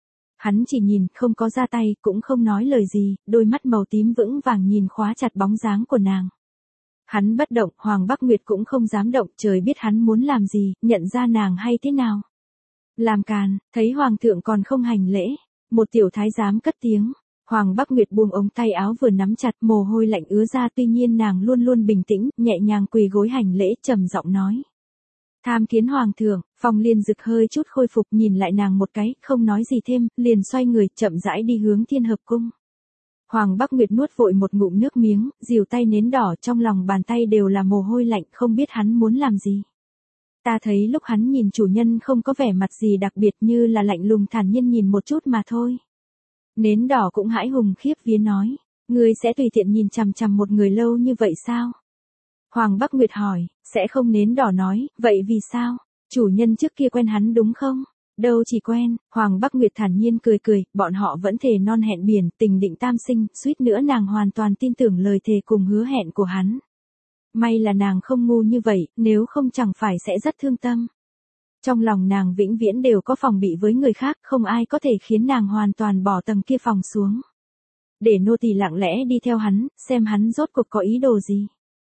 Hắn chỉ nhìn, không có ra tay, cũng không nói lời gì, đôi mắt màu tím vững vàng nhìn khóa chặt bóng dáng của nàng. Hắn bất động, Hoàng Bắc Nguyệt cũng không dám động, trời biết hắn muốn làm gì, nhận ra nàng hay thế nào. Làm càn, thấy Hoàng thượng còn không hành lễ, một tiểu thái giám cất tiếng. Hoàng Bắc Nguyệt buông ống tay áo vừa nắm chặt, mồ hôi lạnh ứa ra, tuy nhiên nàng luôn luôn bình tĩnh, nhẹ nhàng quỳ gối hành lễ, trầm giọng nói. Tham kiến Hoàng thượng, Phong Liên Dực hơi chút khôi phục, nhìn lại nàng một cái, không nói gì thêm, liền xoay người, chậm rãi đi hướng Thiên Hợp Cung. Hoàng Bắc Nguyệt nuốt vội một ngụm nước miếng, dìu tay nến đỏ, trong lòng bàn tay đều là mồ hôi lạnh, không biết hắn muốn làm gì. Ta thấy lúc hắn nhìn chủ nhân không có vẻ mặt gì đặc biệt, như là lạnh lùng thản nhiên nhìn một chút mà thôi. Nến đỏ cũng hãi hùng khiếp vía nói, ngươi sẽ tùy tiện nhìn chằm chằm một người lâu như vậy sao? Hoàng Bắc Nguyệt hỏi, sẽ không. Nến đỏ nói, vậy vì sao? Chủ nhân trước kia quen hắn đúng không? Đâu chỉ quen, Hoàng Bắc Nguyệt thản nhiên cười cười, bọn họ vẫn thề non hẹn biển, tình định tam sinh, suýt nữa nàng hoàn toàn tin tưởng lời thề cùng hứa hẹn của hắn. May là nàng không ngu như vậy, nếu không chẳng phải sẽ rất thương tâm. Trong lòng nàng vĩnh viễn đều có phòng bị với người khác, không ai có thể khiến nàng hoàn toàn bỏ tầng kia phòng xuống. Để nô tỳ lặng lẽ đi theo hắn, xem hắn rốt cuộc có ý đồ gì.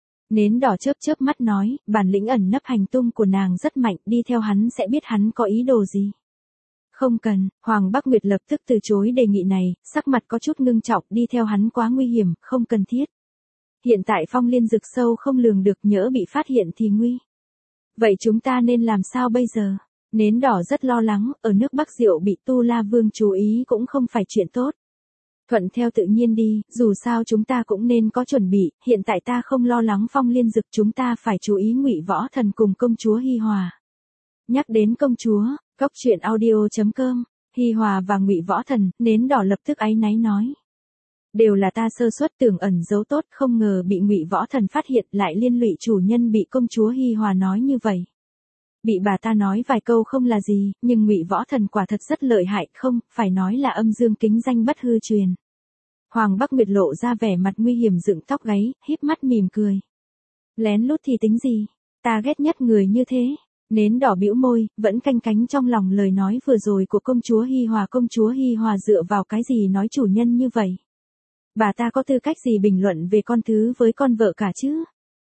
Nến đỏ chớp chớp mắt nói, bản lĩnh ẩn nấp hành tung của nàng rất mạnh, đi theo hắn sẽ biết hắn có ý đồ gì. Không cần, Hoàng Bắc Nguyệt lập tức từ chối đề nghị này, sắc mặt có chút ngưng trọng, đi theo hắn quá nguy hiểm, không cần thiết. Hiện tại Phong Liên Dực sâu không lường được, nhỡ bị phát hiện thì nguy. Vậy chúng ta nên làm sao bây giờ? Nến đỏ rất lo lắng, ở nước Bắc Diệu bị Tu La Vương chú ý cũng không phải chuyện tốt. Thuận theo tự nhiên đi, dù sao chúng ta cũng nên có chuẩn bị, hiện tại ta không lo lắng Phong Liên Dực, chúng ta phải chú ý Ngụy Võ Thần cùng công chúa Hi Hòa. Nhắc đến công chúa, góc truyện audio chấm com, Hi Hòa và Ngụy Võ Thần, nến đỏ lập tức áy náy nói. Đều là ta sơ suất, tưởng ẩn giấu tốt, không ngờ bị Ngụy Võ Thần phát hiện, lại liên lụy chủ nhân bị công chúa Hi Hòa nói như vậy. Bị bà ta nói vài câu không là gì, nhưng Ngụy Võ Thần quả thật rất lợi hại, không, phải nói là âm dương kính danh bất hư truyền. Hoàng Bắc Nguyệt lộ ra vẻ mặt nguy hiểm, dựng tóc gáy, híp mắt mỉm cười. Lén lút thì tính gì, ta ghét nhất người như thế. Nến đỏ bĩu môi, vẫn canh cánh trong lòng lời nói vừa rồi của công chúa Hi Hòa. Công chúa Hi Hòa dựa vào cái gì nói chủ nhân như vậy? Bà ta có tư cách gì bình luận về con thứ với con vợ cả chứ?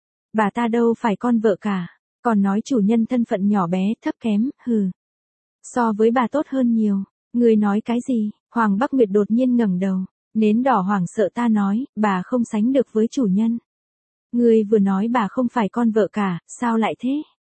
Bà ta đâu phải con vợ cả, còn nói chủ nhân thân phận nhỏ bé, thấp kém, hừ. So với bà tốt hơn nhiều, người nói cái gì? Hoàng Bắc Nguyệt đột nhiên ngẩng đầu, nến đỏ hoảng sợ, ta nói, bà không sánh được với chủ nhân. Người vừa nói bà không phải con vợ cả, sao lại thế?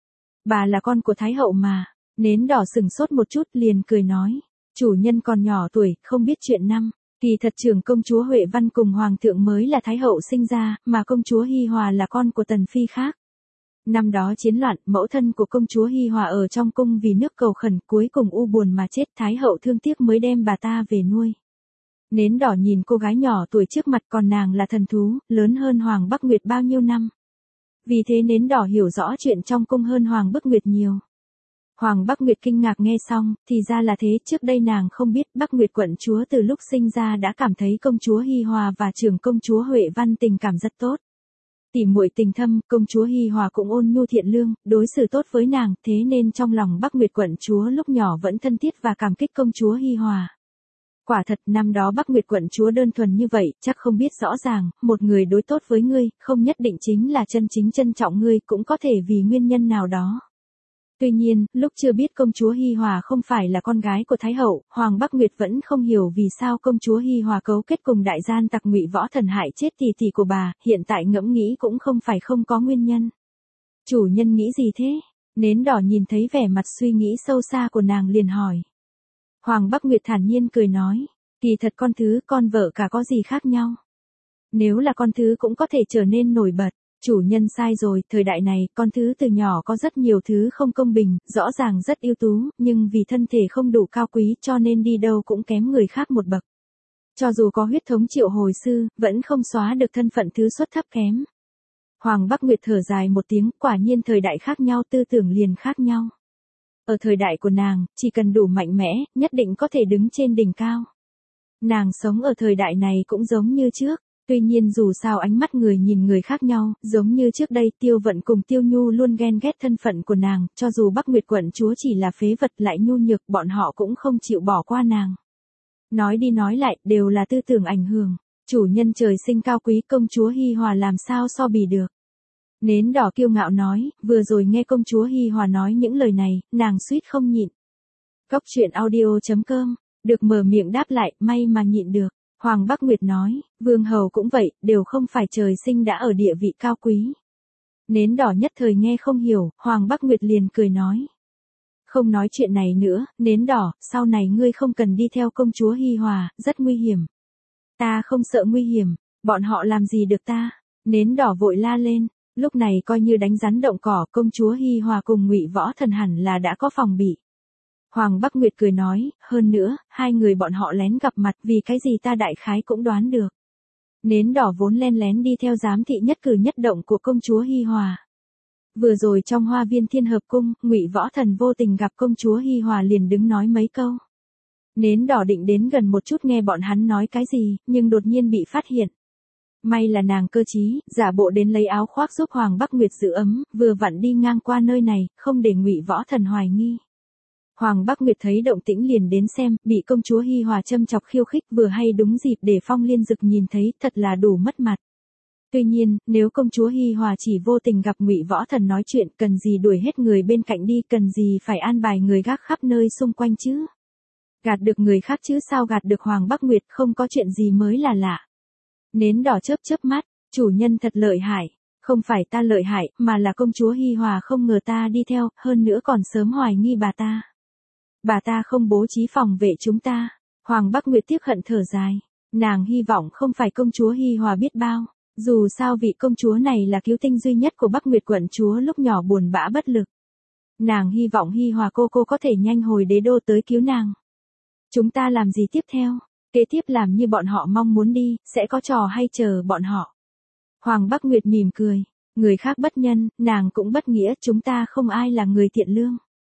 Bà là con của Thái hậu mà. Nến đỏ sừng sốt một chút liền cười nói, chủ nhân còn nhỏ tuổi, không biết chuyện năm. Kỳ thật trưởng công chúa Huệ Văn cùng Hoàng thượng mới là Thái hậu sinh ra, mà công chúa Hi Hòa là con của Tần Phi khác. Năm đó chiến loạn, mẫu thân của công chúa Hi Hòa ở trong cung vì nước cầu khẩn, cuối cùng u buồn mà chết, Thái hậu thương tiếc mới đem bà ta về nuôi. Nến đỏ nhìn cô gái nhỏ tuổi trước mặt, còn nàng là thần thú, lớn hơn Hoàng Bắc Nguyệt bao nhiêu năm. Vì thế nến đỏ hiểu rõ chuyện trong cung hơn Hoàng Bắc Nguyệt nhiều. Hoàng Bắc Nguyệt kinh ngạc nghe xong, thì ra là thế, trước đây nàng không biết Bắc Nguyệt quận chúa từ lúc sinh ra đã cảm thấy công chúa Hi Hòa và trưởng công chúa Huệ Văn tình cảm rất tốt. Tỉ muội tình thâm, công chúa Hi Hòa cũng ôn nhu thiện lương, đối xử tốt với nàng, thế nên trong lòng Bắc Nguyệt quận chúa lúc nhỏ vẫn thân thiết và cảm kích công chúa Hi Hòa. Quả thật năm đó Bắc Nguyệt quận chúa đơn thuần như vậy, chắc không biết rõ ràng, một người đối tốt với ngươi, không nhất định chính là chân chính trân trọng ngươi, cũng có thể vì nguyên nhân nào đó. Tuy nhiên, lúc chưa biết công chúa Hi Hòa không phải là con gái của Thái hậu, Hoàng Bắc Nguyệt vẫn không hiểu vì sao công chúa Hi Hòa cấu kết cùng đại gian tặc Ngụy Võ Thần hại chết tỷ tỷ của bà, hiện tại ngẫm nghĩ cũng không phải không có nguyên nhân. Chủ nhân nghĩ gì thế? Nến đỏ nhìn thấy vẻ mặt suy nghĩ sâu xa của nàng liền hỏi. Hoàng Bắc Nguyệt thản nhiên cười nói, kỳ thật con thứ con vợ cả có gì khác nhau. Nếu là con thứ cũng có thể trở nên nổi bật. Chủ nhân sai rồi, thời đại này, con thứ từ nhỏ có rất nhiều thứ không công bình, rõ ràng rất ưu tú, nhưng vì thân thể không đủ cao quý cho nên đi đâu cũng kém người khác một bậc. Cho dù có huyết thống triệu hồi sư, vẫn không xóa được thân phận thứ xuất thấp kém. Hoàng Bắc Nguyệt thở dài một tiếng, quả nhiên thời đại khác nhau tư tưởng liền khác nhau. Ở thời đại của nàng, chỉ cần đủ mạnh mẽ, nhất định có thể đứng trên đỉnh cao. Nàng sống ở thời đại này cũng giống như trước. Tuy nhiên dù sao ánh mắt người nhìn người khác nhau, giống như trước đây Tiêu Vận cùng Tiêu Nhu luôn ghen ghét thân phận của nàng, cho dù Bắc Nguyệt quận chúa chỉ là phế vật lại nhu nhược, bọn họ cũng không chịu bỏ qua nàng. Nói đi nói lại, đều là tư tưởng ảnh hưởng, chủ nhân trời sinh cao quý công chúa Hi Hòa làm sao so bì được. Nến đỏ kiêu ngạo nói, vừa rồi nghe công chúa Hi Hòa nói những lời này, nàng suýt không nhịn. Góc truyện audio chấm com, được mở miệng đáp lại, may mà nhịn được. Hoàng Bắc Nguyệt nói, vương hầu cũng vậy, đều không phải trời sinh đã ở địa vị cao quý. Nến đỏ nhất thời nghe không hiểu, Hoàng Bắc Nguyệt liền cười nói. Không nói chuyện này nữa, nến đỏ, sau này ngươi không cần đi theo công chúa Hi Hòa, rất nguy hiểm. Ta không sợ nguy hiểm, bọn họ làm gì được ta? Nến đỏ vội la lên, lúc này coi như đánh rắn động cỏ, công chúa Hi Hòa cùng Ngụy Võ Thần hẳn là đã có phòng bị. Hoàng Bắc Nguyệt cười nói, hơn nữa, hai người bọn họ lén gặp mặt vì cái gì ta đại khái cũng đoán được. Nến đỏ vốn len lén đi theo giám thị nhất cử nhất động của công chúa Hi Hòa. Vừa rồi trong hoa viên Thiên Hợp Cung, Ngụy Võ Thần vô tình gặp công chúa Hi Hòa liền đứng nói mấy câu. Nến đỏ định đến gần một chút nghe bọn hắn nói cái gì, nhưng đột nhiên bị phát hiện. May là nàng cơ trí, giả bộ đến lấy áo khoác giúp Hoàng Bắc Nguyệt giữ ấm, vừa vặn đi ngang qua nơi này, không để Ngụy Võ Thần hoài nghi. Hoàng Bắc Nguyệt thấy động tĩnh liền đến xem, bị công chúa Hi Hòa châm chọc khiêu khích vừa hay đúng dịp để Phong Liên Dực nhìn thấy, thật là đủ mất mặt. Tuy nhiên, nếu công chúa Hi Hòa chỉ vô tình gặp Ngụy Võ Thần nói chuyện, cần gì đuổi hết người bên cạnh đi, cần gì phải an bài người gác khắp nơi xung quanh chứ? Gạt được người khác chứ sao gạt được Hoàng Bắc Nguyệt, không có chuyện gì mới là lạ. Nến đỏ chớp chớp mắt, chủ nhân thật lợi hại, không phải ta lợi hại, mà là công chúa Hi Hòa không ngờ ta đi theo, hơn nữa còn sớm hoài nghi bà ta. Bà ta không bố trí phòng vệ chúng ta. Hoàng Bắc Nguyệt tiếc hận thở dài. Nàng hy vọng không phải công chúa Hi Hòa biết bao. Dù sao vị công chúa này là cứu tinh duy nhất của Bắc Nguyệt quận chúa lúc nhỏ buồn bã bất lực. Nàng hy vọng Hi Hòa cô cô có thể nhanh hồi đế đô tới cứu nàng. Chúng ta làm gì tiếp theo? Kế tiếp làm như bọn họ mong muốn đi, sẽ có trò hay chờ bọn họ. Hoàng Bắc Nguyệt mỉm cười. Người khác bất nhân, nàng cũng bất nghĩa, chúng ta không ai là người thiện lương.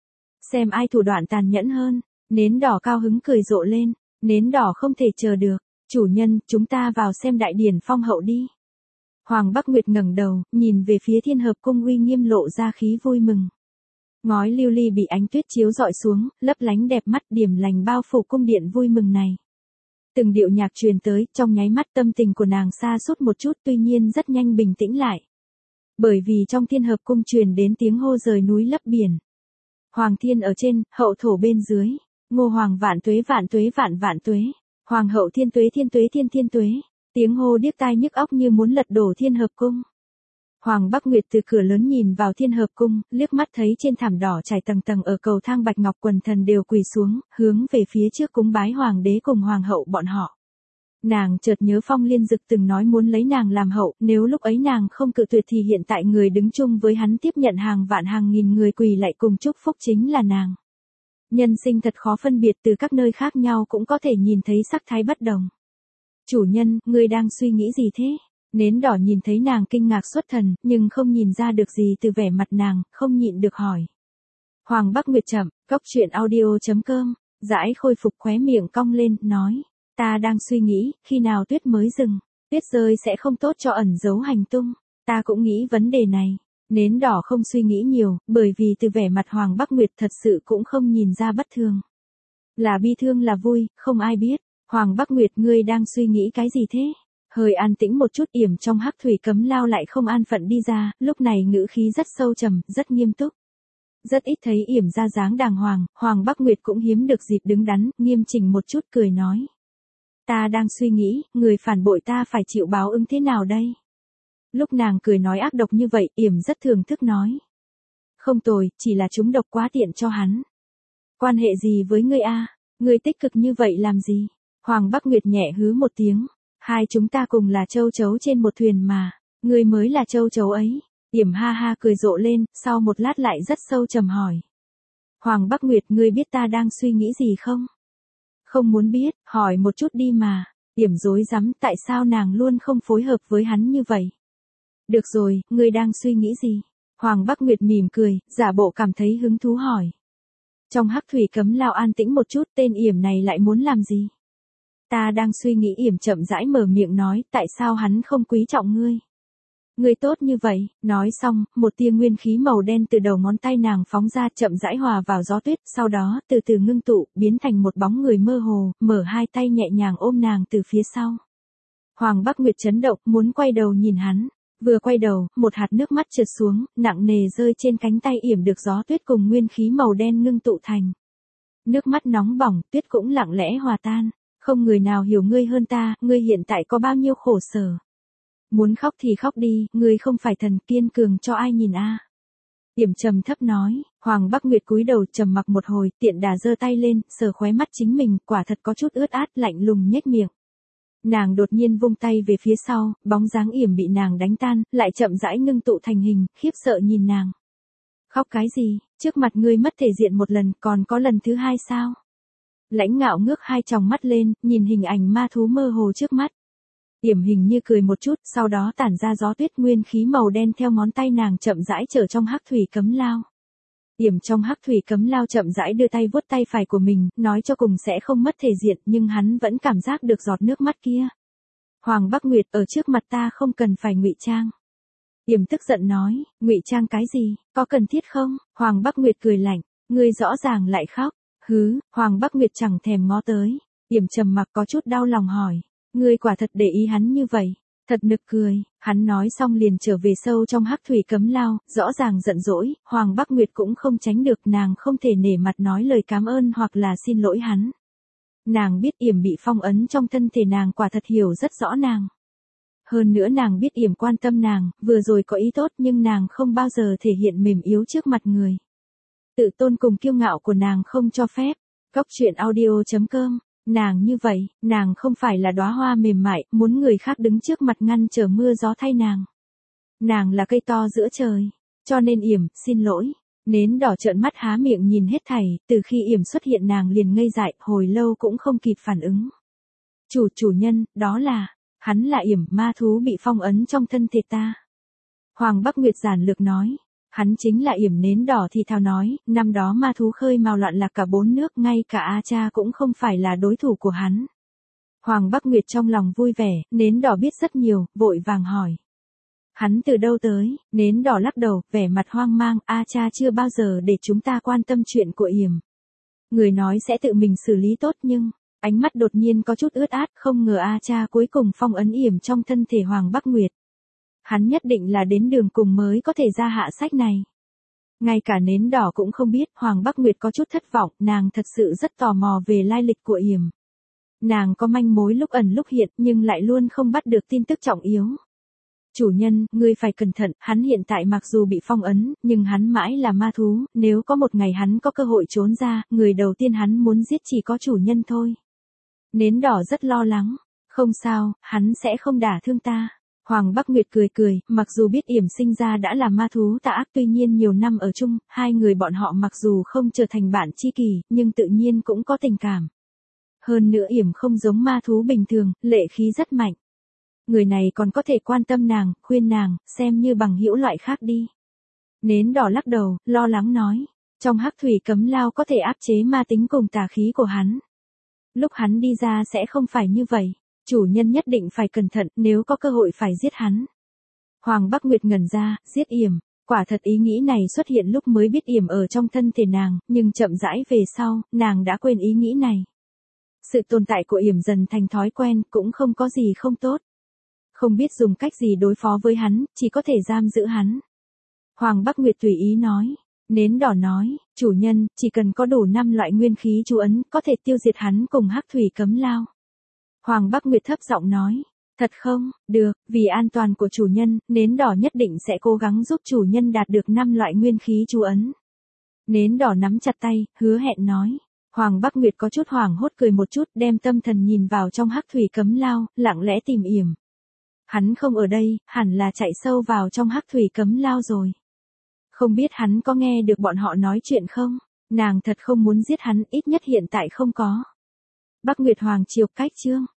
Xem ai thủ đoạn tàn nhẫn hơn. Nến đỏ cao hứng cười rộ lên. Nến đỏ không thể chờ được. Chủ nhân, chúng ta vào xem đại điển phong hậu đi. Hoàng Bắc Nguyệt ngẩng đầu, nhìn về phía Thiên Hợp Cung uy nghiêm lộ ra khí vui mừng. Ngói lưu ly bị ánh tuyết chiếu rọi xuống, lấp lánh đẹp mắt, điểm lành bao phủ cung điện vui mừng này. Từng điệu nhạc truyền tới, trong nháy mắt tâm tình của nàng sa sút một chút, tuy nhiên rất nhanh bình tĩnh lại. Bởi vì trong Thiên Hợp Cung truyền đến tiếng hô rời núi lấp biển. Hoàng thiên ở trên, hậu thổ bên dưới. Ngô hoàng vạn tuế vạn tuế vạn vạn tuế. Hoàng hậu thiên tuế thiên tuế thiên thiên tuế. Tiếng hô điếc tai nhức óc như muốn lật đổ Thiên Hợp Cung. Hoàng Bắc Nguyệt từ cửa lớn nhìn vào Thiên Hợp Cung, liếc mắt thấy trên thảm đỏ trải tầng tầng ở cầu thang bạch ngọc quần thần đều quỳ xuống, hướng về phía trước cúng bái hoàng đế cùng hoàng hậu bọn họ. Nàng chợt nhớ Phong Liên Dực từng nói muốn lấy nàng làm hậu, nếu lúc ấy nàng không cự tuyệt thì hiện tại người đứng chung với hắn tiếp nhận hàng vạn hàng nghìn người quỳ lại cùng chúc phúc chính là nàng. Nhân sinh thật khó phân biệt, từ các nơi khác nhau cũng có thể nhìn thấy sắc thái bất đồng. Chủ nhân, ngươi đang suy nghĩ gì thế? Nến đỏ nhìn thấy nàng kinh ngạc xuất thần, nhưng không nhìn ra được gì từ vẻ mặt nàng, không nhịn được hỏi. Hoàng Bắc Nguyệt chậm, góc truyện audio chấm com, dãi khôi phục khóe miệng cong lên, nói. Ta đang suy nghĩ, khi nào tuyết mới dừng, tuyết rơi sẽ không tốt cho ẩn giấu hành tung. Ta cũng nghĩ vấn đề này. Nến đỏ không suy nghĩ nhiều, bởi vì từ vẻ mặt Hoàng Bắc Nguyệt thật sự cũng không nhìn ra bất thường. Là bi thương là vui, không ai biết. Hoàng Bắc Nguyệt, ngươi đang suy nghĩ cái gì thế? Hơi an tĩnh một chút, Yểm trong hắc thủy cấm lao lại không an phận đi ra, lúc này ngữ khí rất sâu trầm, rất nghiêm túc. Rất ít thấy Yểm ra dáng đàng hoàng, Hoàng Bắc Nguyệt cũng hiếm được dịp đứng đắn, nghiêm chỉnh một chút cười nói. Ta đang suy nghĩ, người phản bội ta phải chịu báo ứng thế nào đây? Lúc nàng cười nói ác độc như vậy, Yểm rất thưởng thức nói. Không tồi, chỉ là chúng độc quá tiện cho hắn. Quan hệ gì với ngươi a? Ngươi tích cực như vậy làm gì? Hoàng Bắc Nguyệt nhẹ hứ một tiếng. Hai chúng ta cùng là châu chấu trên một thuyền mà. Ngươi mới là châu chấu ấy. Yểm ha ha cười rộ lên, sau một lát lại rất sâu trầm hỏi. Hoàng Bắc Nguyệt, ngươi biết ta đang suy nghĩ gì không? Không muốn biết, hỏi một chút đi mà. Yểm rối rắm, tại sao nàng luôn không phối hợp với hắn như vậy? Được rồi, ngươi đang suy nghĩ gì? Hoàng Bắc Nguyệt mỉm cười, giả bộ cảm thấy hứng thú hỏi. Trong hắc thủy cấm lao an tĩnh một chút, tên Yểm này lại muốn làm gì? Ta đang suy nghĩ. Yểm chậm rãi mở miệng nói, tại sao hắn không quý trọng ngươi? Ngươi tốt như vậy. Nói xong, một tia nguyên khí màu đen từ đầu ngón tay nàng phóng ra, chậm rãi hòa vào gió tuyết, sau đó từ từ ngưng tụ, biến thành một bóng người mơ hồ, mở hai tay nhẹ nhàng ôm nàng từ phía sau. Hoàng Bắc Nguyệt chấn động, muốn quay đầu nhìn hắn. Vừa quay đầu, một hạt nước mắt trượt xuống, nặng nề rơi trên cánh tay Yểm được gió tuyết cùng nguyên khí màu đen ngưng tụ thành. Nước mắt nóng bỏng, tuyết cũng lặng lẽ hòa tan. Không người nào hiểu ngươi hơn ta, ngươi hiện tại có bao nhiêu khổ sở. Muốn khóc thì khóc đi, ngươi không phải thần, kiên cường cho ai nhìn a? Yểm trầm thấp nói. Hoàng Bắc Nguyệt cúi đầu trầm mặc một hồi, tiện đà giơ tay lên, sờ khóe mắt chính mình, quả thật có chút ướt át, lạnh lùng nhếch miệng. Nàng đột nhiên vung tay về phía sau, bóng dáng Yểm bị nàng đánh tan, lại chậm rãi ngưng tụ thành hình, khiếp sợ nhìn nàng. Khóc cái gì, trước mặt ngươi mất thể diện một lần, còn có lần thứ hai sao? Lãnh Ngạo ngước hai tròng mắt lên, nhìn hình ảnh ma thú mơ hồ trước mắt. Yểm hình như cười một chút, sau đó tản ra gió tuyết, nguyên khí màu đen theo ngón tay nàng chậm rãi trở trong hắc thủy cấm lao. Yểm trong hắc thủy cấm lao chậm rãi đưa tay vuốt tay phải của mình, nói cho cùng sẽ không mất thể diện, nhưng hắn vẫn cảm giác được giọt nước mắt kia. Hoàng Bắc Nguyệt, ở trước mặt ta không cần phải ngụy trang. Yểm tức giận nói, ngụy trang cái gì, có cần thiết không? Hoàng Bắc Nguyệt cười lạnh, ngươi rõ ràng lại khóc. Hứ, Hoàng Bắc Nguyệt chẳng thèm ngó tới. Yểm trầm mặc có chút đau lòng hỏi, ngươi quả thật để ý hắn như vậy? Thật nực cười. Hắn nói xong liền trở về sâu trong hắc thủy cấm lao, rõ ràng giận dỗi. Hoàng Bắc Nguyệt cũng không tránh được, nàng không thể nể mặt nói lời cảm ơn hoặc là xin lỗi hắn. Nàng biết Yểm bị phong ấn trong thân thể nàng, quả thật hiểu rất rõ nàng. Hơn nữa nàng biết Yểm quan tâm nàng, vừa rồi có ý tốt nhưng nàng không bao giờ thể hiện mềm yếu trước mặt người. Tự tôn cùng kiêu ngạo của nàng không cho phép. Cóc truyện audio chấm com. Nàng như vậy, nàng không phải là đóa hoa mềm mại, muốn người khác đứng trước mặt ngăn trở mưa gió thay nàng. Nàng là cây to giữa trời. Cho nên Yểm, xin lỗi. Nến đỏ trợn mắt há miệng nhìn hết thảy, từ khi Yểm xuất hiện nàng liền ngây dại, hồi lâu cũng không kịp phản ứng. Chủ chủ nhân, đó là, hắn là Yểm, ma thú bị phong ấn trong thân thể ta. Hoàng Bắc Nguyệt giản lược nói. Hắn chính là Yểm. Nến đỏ thì thào nói, năm đó ma thú khơi mào loạn lạc cả bốn nước, ngay cả A Cha cũng không phải là đối thủ của hắn. Hoàng Bắc Nguyệt trong lòng vui vẻ, Nến đỏ biết rất nhiều, vội vàng hỏi. Hắn từ đâu tới? Nến đỏ lắc đầu, vẻ mặt hoang mang, A Cha chưa bao giờ để chúng ta quan tâm chuyện của Yểm. Người nói sẽ tự mình xử lý tốt nhưng, ánh mắt đột nhiên có chút ướt át, không ngờ A Cha cuối cùng phong ấn Yểm trong thân thể Hoàng Bắc Nguyệt. Hắn nhất định là đến đường cùng mới có thể ra hạ sách này. Ngay cả Nến đỏ cũng không biết. Hoàng Bắc Nguyệt có chút thất vọng, nàng thật sự rất tò mò về lai lịch của Yểm. Nàng có manh mối lúc ẩn lúc hiện nhưng lại luôn không bắt được tin tức trọng yếu. Chủ nhân, ngươi phải cẩn thận, hắn hiện tại mặc dù bị phong ấn, nhưng hắn mãi là ma thú, nếu có một ngày hắn có cơ hội trốn ra, người đầu tiên hắn muốn giết chỉ có chủ nhân thôi. Nến đỏ rất lo lắng. Không sao, hắn sẽ không đả thương ta. Hoàng Bắc Nguyệt cười cười, mặc dù biết Yểm sinh ra đã là ma thú tà ác, tuy nhiên nhiều năm ở chung, hai người bọn họ mặc dù không trở thành bạn tri kỷ, nhưng tự nhiên cũng có tình cảm. Hơn nữa Yểm không giống ma thú bình thường, lệ khí rất mạnh. Người này còn có thể quan tâm nàng, khuyên nàng, xem như bằng hữu loại khác đi. Nến đỏ lắc đầu, lo lắng nói, trong hắc thủy cấm lao có thể áp chế ma tính cùng tà khí của hắn. Lúc hắn đi ra sẽ không phải như vậy. Chủ nhân nhất định phải cẩn thận, nếu có cơ hội phải giết hắn. Hoàng Bắc Nguyệt ngẩn ra, giết Yểm. Quả thật ý nghĩ này xuất hiện lúc mới biết Yểm ở trong thân thể nàng, nhưng chậm rãi về sau, nàng đã quên ý nghĩ này. Sự tồn tại của Yểm dần thành thói quen, cũng không có gì không tốt. Không biết dùng cách gì đối phó với hắn, chỉ có thể giam giữ hắn. Hoàng Bắc Nguyệt tùy ý nói. Nến đỏ nói, chủ nhân, chỉ cần có đủ năm loại nguyên khí chú ấn, có thể tiêu diệt hắn cùng hắc thủy cấm lao. Hoàng Bắc Nguyệt thấp giọng nói, Thật không? Được, vì an toàn của chủ nhân, nến đỏ nhất định sẽ cố gắng giúp chủ nhân đạt được năm loại nguyên khí chú ấn. Nến đỏ nắm chặt tay, hứa hẹn nói. Hoàng Bắc Nguyệt có chút hoảng hốt cười một chút, đem tâm thần nhìn vào trong hắc thủy cấm lao, lặng lẽ tìm yểm. Hắn không ở đây, hẳn là chạy sâu vào trong hắc thủy cấm lao rồi. Không biết hắn có nghe được bọn họ nói chuyện không? Nàng thật không muốn giết hắn, ít nhất hiện tại không có. Bắc Nguyệt Hoàng Triều cách chương.